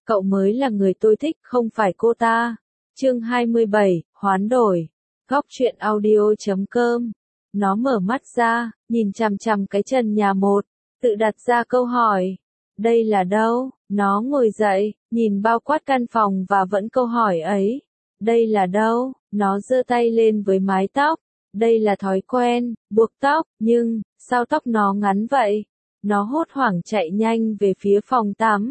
Cậu mới là người tôi thích, không phải cô ta. Chương 27, hoán đổi. Góc truyện audio.com. Nó mở mắt ra, nhìn chằm chằm cái trần nhà một, tự đặt ra câu hỏi. Đây là đâu? Nó ngồi dậy, nhìn bao quát căn phòng và vẫn câu hỏi ấy. Đây là đâu? Nó giơ tay lên với mái tóc. Đây là thói quen, buộc tóc, nhưng, sao tóc nó ngắn vậy? Nó hốt hoảng chạy nhanh về phía phòng tắm.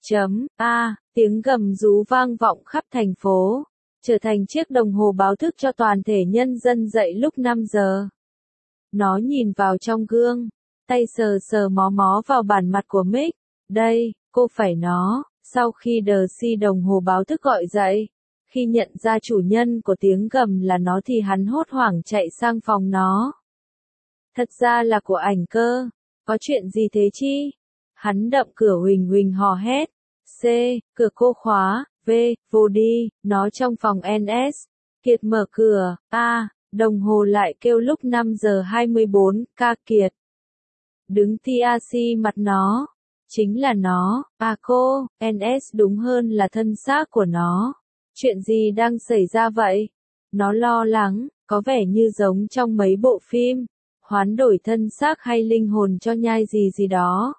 Tiếng gầm rú vang vọng khắp thành phố, trở thành chiếc đồng hồ báo thức cho toàn thể nhân dân dậy lúc 5 giờ. Nó nhìn vào trong gương, tay sờ sờ mó mó vào bản mặt của Mick. Đây, cô phải nó. Sau khi Darcy đồng hồ báo thức gọi dậy, khi nhận ra chủ nhân của tiếng gầm là nó thì hắn hốt hoảng chạy sang phòng nó. Thật ra là của ảnh cơ. Có chuyện gì thế chi? Hắn đậm cửa huỳnh huỳnh hò hét. C, cửa cô khóa. V, vô đi. Nó trong phòng NS. Kiệt mở cửa. A, đồng hồ lại kêu lúc 5 giờ 24. Ca Kiệt. Đứng TRC mặt nó. Chính là nó. À cô, NS đúng hơn là thân xác của nó. Chuyện gì đang xảy ra vậy? Nó lo lắng, có vẻ như giống trong mấy bộ phim. Hoán đổi thân xác hay linh hồn cho nhai gì gì đó.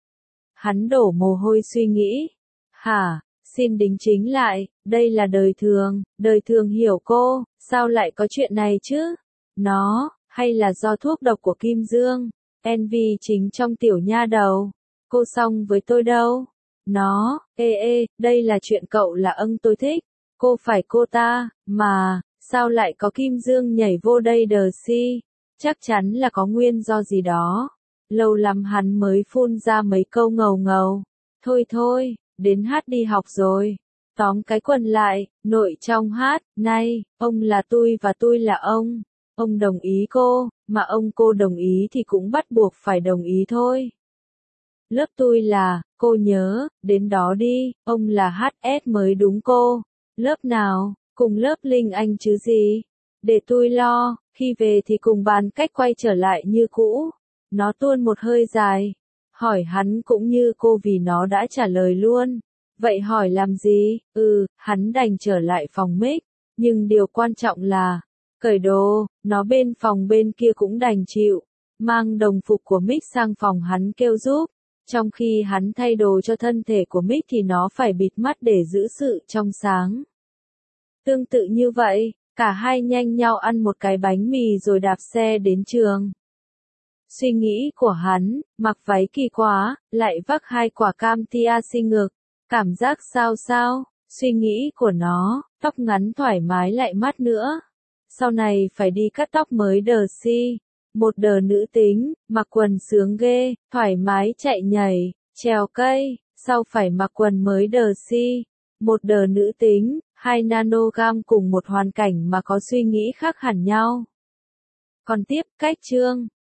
Hắn đổ mồ hôi suy nghĩ. Hả, xin đính chính lại, đây là đời thường hiểu cô, sao lại có chuyện này chứ? Nó, hay là do thuốc độc của Kim Dương? Envy chính trong tiểu nha đầu. Cô xong với tôi đâu? Nó, đây là chuyện cậu là tôi thích. Cô phải cô ta, mà, sao lại có Kim Dương nhảy vô đây Darcy? Chắc chắn là có nguyên do gì đó. Lâu lắm hắn mới phun ra mấy câu ngầu ngầu. Thôi, đến hát đi học rồi. Tóm cái quần lại, nội trong hát, này, ông là tôi và tôi là ông. Ông đồng ý cô, mà cô đồng ý thì cũng bắt buộc phải đồng ý thôi. Lớp tôi là, cô nhớ, đến đó đi, ông là HS mới đúng cô. Lớp nào, cùng lớp Linh Anh chứ gì? Để tôi lo, khi về thì cùng bàn cách quay trở lại như cũ. Nó tuôn một hơi dài. Hỏi hắn cũng như cô vì nó đã trả lời luôn. Vậy hỏi làm gì? Hắn đành trở lại phòng Mick. Nhưng điều quan trọng là, cởi đồ, nó bên phòng bên kia cũng đành chịu. Mang đồng phục của Mick sang phòng hắn kêu giúp. Trong khi hắn thay đồ cho thân thể của Mick thì nó phải bịt mắt để giữ sự trong sáng. Tương tự như vậy, cả hai nhanh nhau ăn một cái bánh mì rồi đạp xe đến trường. Suy nghĩ của hắn, mặc váy kỳ quá, lại vác 2 quả cam tia xinh ngực. Cảm giác sao? Suy nghĩ của nó, tóc ngắn thoải mái lại mát nữa. Sau này phải đi cắt tóc mới Darcy. Một đờ nữ tính, mặc quần sướng ghê, thoải mái chạy nhảy, trèo cây. Sau phải mặc quần mới Darcy. Một đờ nữ tính, 2 nanogam cùng một hoàn cảnh mà có suy nghĩ khác hẳn nhau. Còn tiếp, cách chương.